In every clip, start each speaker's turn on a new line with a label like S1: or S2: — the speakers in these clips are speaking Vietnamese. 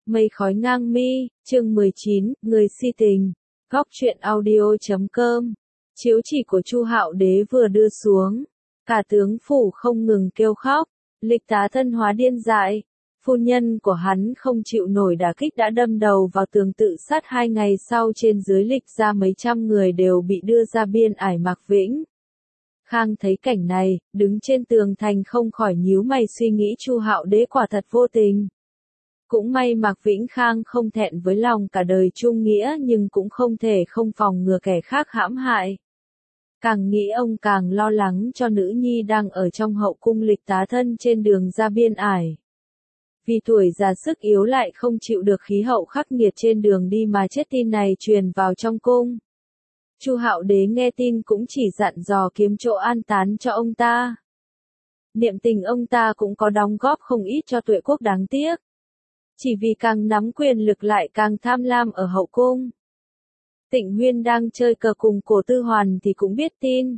S1: Mây khói ngang mi, chương 19, người si tình. Góc truyện audio.com. Chiếu chỉ của Chu Hạo Đế vừa đưa xuống, cả tướng phủ không ngừng kêu khóc. Lịch Tá thân hóa điên dại, phu nhân của hắn không chịu nổi đả kích đã đâm đầu vào tường tự sát. 2 ngày sau trên dưới Lịch ra mấy trăm người đều bị đưa ra biên ải Mạc Vĩnh. Khang thấy cảnh này, đứng trên tường thành không khỏi nhíu mày suy nghĩ Chu Hạo Đế quả thật vô tình. Cũng may Mạc Vĩnh Khang không thẹn với lòng cả đời trung nghĩa nhưng cũng không thể không phòng ngừa kẻ khác hãm hại. Càng nghĩ ông càng lo lắng cho nữ nhi đang ở trong hậu cung Lịch Tá thân trên đường ra biên ải. Vì tuổi già sức yếu lại không chịu được khí hậu khắc nghiệt trên đường đi mà chết. Tin này truyền vào trong cung. Chu Hạo Đế nghe tin cũng chỉ dặn dò kiếm chỗ an táng cho ông ta. Niệm tình ông ta cũng có đóng góp không ít cho Tuệ quốc đáng tiếc. Chỉ vì càng nắm quyền lực lại càng tham lam ở hậu cung. Tịnh Huyên đang chơi cờ cùng Cổ Tư Hoàn thì cũng biết tin.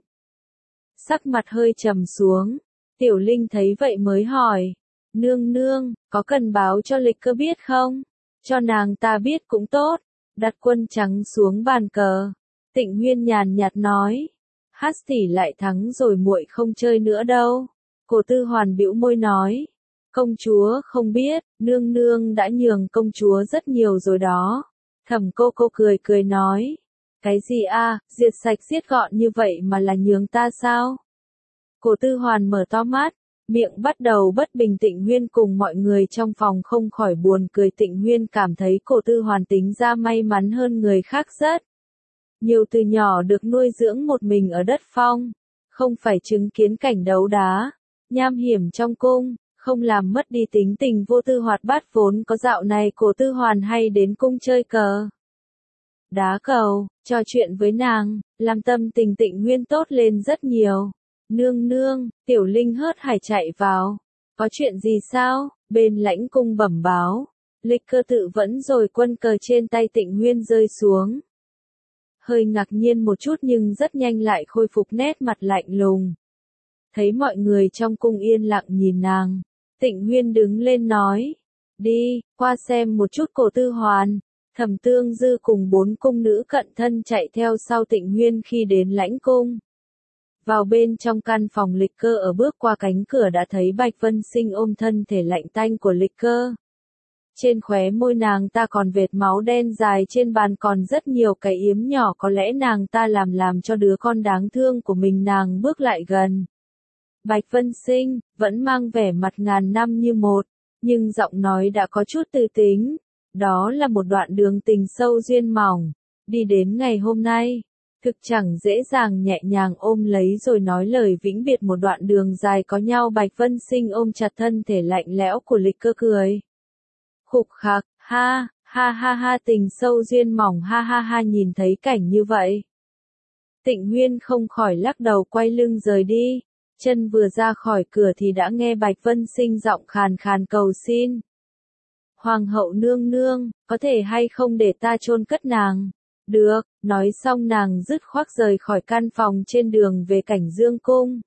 S1: Sắc mặt hơi trầm xuống, Tiểu Linh thấy vậy mới hỏi, nương nương, có cần báo cho Lịch Cơ biết không? Cho nàng ta biết cũng tốt. Đặt quân trắng xuống bàn cờ. Tịnh Huyên nhàn nhạt nói, hát tỷ lại thắng rồi muội không chơi nữa đâu. Cổ Tư Hoàn bĩu môi nói, công chúa không biết, nương nương đã nhường công chúa rất nhiều rồi đó. Thẩm Cô Cô cười cười nói, cái gì a, diệt sạch giết gọn như vậy mà là nhường ta sao? Cổ Tư Hoàn mở to mắt, miệng bắt đầu bất bình. Tịnh Huyên cùng mọi người trong phòng không khỏi buồn cười. Tịnh Huyên cảm thấy Cổ Tư Hoàn tính ra may mắn hơn người khác rất nhiều, từ nhỏ được nuôi dưỡng một mình ở đất phong, không phải chứng kiến cảnh đấu đá, nham hiểm trong cung, không làm mất đi tính tình vô tư hoạt bát vốn có. Dạo này Cổ Tư Hoàn hay đến cung chơi cờ, đá cầu, trò chuyện với nàng, làm tâm tình Tịnh Huyên tốt lên rất nhiều. Nương nương, Tiểu Linh hớt hải chạy vào. Có chuyện gì sao? Bên lãnh cung bẩm báo. Lịch Cơ tự vẫn rồi. Quân cờ trên tay Tịnh Huyên rơi xuống. Hơi ngạc nhiên một chút nhưng rất nhanh lại khôi phục nét mặt lạnh lùng. Thấy mọi người trong cung yên lặng nhìn nàng, Tịnh Huyên đứng lên nói, đi, qua xem một chút Cổ Tư Hoàn. Thẩm Tương Dư cùng 4 cung nữ cận thân chạy theo sau Tịnh Huyên khi đến lãnh cung. Vào bên trong căn phòng Lịch Cơ ở bước qua cánh cửa đã thấy Bạch Vân Sinh ôm thân thể lạnh tanh của Lịch Cơ. Trên khóe môi nàng ta còn vệt máu đen dài, trên bàn còn rất nhiều cái yếm nhỏ, có lẽ nàng ta làm cho đứa con đáng thương của mình. Nàng bước lại gần. Bạch Vân Sinh, vẫn mang vẻ mặt ngàn năm như một, nhưng giọng nói đã có chút tư tính. Đó là một đoạn đường tình sâu duyên mỏng, đi đến ngày hôm nay. Thực chẳng dễ dàng. Nhẹ nhàng ôm lấy rồi nói lời vĩnh biệt. Một đoạn đường dài có nhau. Bạch Vân Sinh ôm chặt thân thể lạnh lẽo của Lịch Cơ cười. Khục khạc, ha, ha ha ha, tình sâu duyên mỏng, ha ha ha. Nhìn thấy cảnh như vậy, Tịnh Huyên không khỏi lắc đầu quay lưng rời đi. Chân vừa ra khỏi cửa thì đã nghe Bạch Vân Sinh giọng khàn khàn cầu xin. Hoàng hậu nương nương, có thể hay không để ta chôn cất nàng? Được, nói xong nàng dứt khoát rời khỏi căn phòng trên đường về Cảnh Dương cung.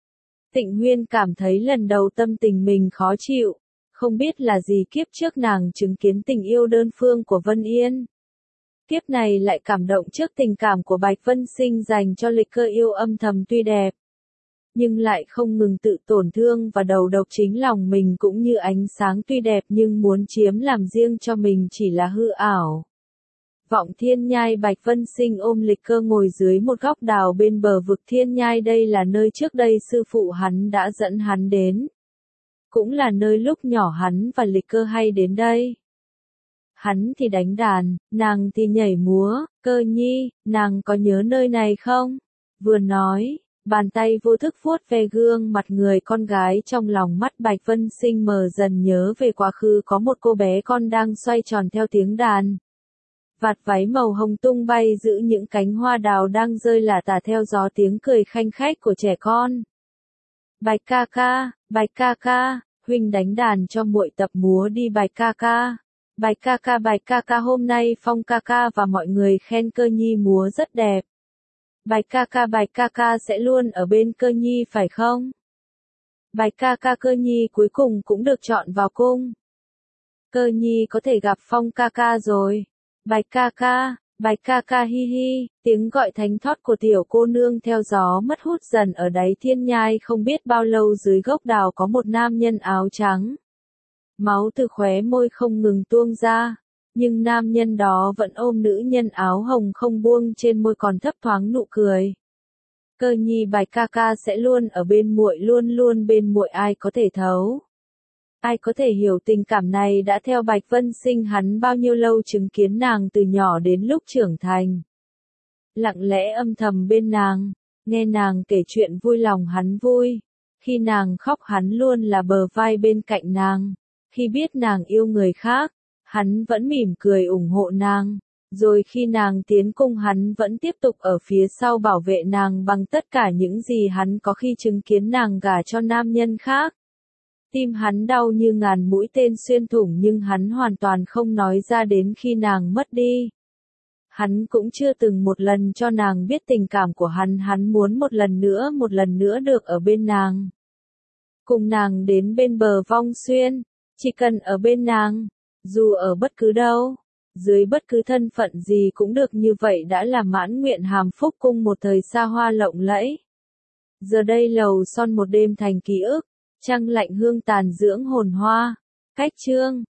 S1: Tịnh Huyên cảm thấy lần đầu tâm tình mình khó chịu, không biết là gì. Kiếp trước nàng chứng kiến tình yêu đơn phương của Vân Yên. Kiếp này lại cảm động trước tình cảm của Bạch Vân Sinh dành cho Lịch Cơ. Yêu âm thầm tuy đẹp, nhưng lại không ngừng tự tổn thương và đầu độc chính lòng mình. Cũng như ánh sáng tuy đẹp nhưng muốn chiếm làm riêng cho mình chỉ là hư ảo. Vọng Thiên Nhai. Bạch Vân Sinh ôm Lịch Cơ ngồi dưới một góc đào bên bờ vực Thiên Nhai. Đây là nơi trước đây sư phụ hắn đã dẫn hắn đến. Cũng là nơi lúc nhỏ hắn và Lịch Cơ hay đến đây. Hắn thì đánh đàn, nàng thì nhảy múa. Cơ nhi, nàng có nhớ nơi này không? Vừa nói, bàn tay vô thức vuốt ve gương mặt người con gái. Trong lòng mắt Bạch Vân Sinh mờ dần nhớ về quá khứ. Có một cô bé con đang xoay tròn theo tiếng đàn. Vạt váy màu hồng tung bay giữ những cánh hoa đào đang rơi lả tả theo gió. Tiếng cười khanh khách của trẻ con. Bạch ca ca, huynh đánh đàn cho muội tập múa đi Bạch ca ca. Bạch ca ca, hôm nay Phong ca ca và mọi người khen Cơ nhi múa rất đẹp. Bạch ca ca sẽ luôn ở bên Cơ nhi phải không? Bạch ca ca, Cơ nhi cuối cùng cũng được chọn vào cung. Cơ nhi có thể gặp Phong ca ca rồi. Bạch ca ca hi hi, tiếng gọi thánh thót của tiểu cô nương theo gió mất hút dần ở đáy thiên nhai không biết bao lâu dưới gốc đào có một nam nhân áo trắng. Máu từ khóe môi không ngừng tuôn ra, nhưng nam nhân đó vẫn ôm nữ nhân áo hồng không buông trên môi còn thấp thoáng nụ cười. Cơ nhi Bạch ca ca sẽ luôn ở bên muội, luôn luôn bên muội, ai có thể thấu. Ai có thể hiểu tình cảm này đã theo Bạch Vân Sinh hắn bao nhiêu lâu, chứng kiến nàng từ nhỏ đến lúc trưởng thành. Lặng lẽ âm thầm bên nàng, nghe nàng kể chuyện vui lòng hắn vui. Khi nàng khóc hắn luôn là bờ vai bên cạnh nàng. Khi biết nàng yêu người khác, hắn vẫn mỉm cười ủng hộ nàng. Rồi khi nàng tiến cung hắn vẫn tiếp tục ở phía sau bảo vệ nàng bằng tất cả những gì hắn có khi chứng kiến nàng gả cho nam nhân khác. Tim hắn đau như ngàn mũi tên xuyên thủng nhưng hắn hoàn toàn không nói ra đến khi nàng mất đi. Hắn cũng chưa từng một lần cho nàng biết tình cảm của hắn muốn một lần nữa được ở bên nàng. Cùng nàng đến bên bờ vong xuyên, chỉ cần ở bên nàng, dù ở bất cứ đâu, dưới bất cứ thân phận gì cũng được, như vậy đã là mãn nguyện hàm phúc cung một thời xa hoa lộng lẫy. Giờ đây lầu son một đêm thành ký ức, trăng lạnh hương tàn dưỡng hồn hoa. Cách chương